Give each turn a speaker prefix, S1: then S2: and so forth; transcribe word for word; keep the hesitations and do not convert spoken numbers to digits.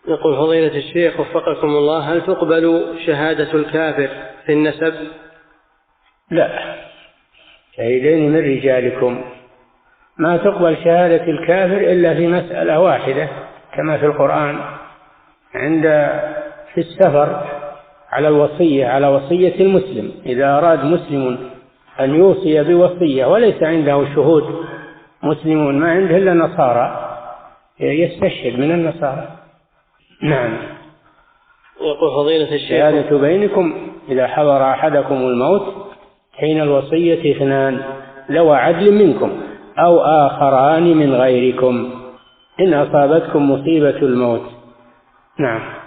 S1: يقول فضيلة الشيخ وفقكم الله، هل تقبل شهادة الكافر في النسب؟
S2: لا، شهيدين من رجالكم. ما تقبل شهادة الكافر إلا في مسألة واحدة كما في القرآن، عند في السفر على الوصية، على وصية المسلم. إذا أراد مسلم أن يوصي بوصية وليس عنده شهود مسلمون، ما عنده إلا نصارى، يستشهد من النصارى. نعم.
S1: يقول فضيلة الشيخ
S2: شهادة بينكم إذا حضر أحدكم الموت حين الوصية اثنان ذوى عدل منكم أو آخران من غيركم إن أصابتكم مصيبة الموت. نعم.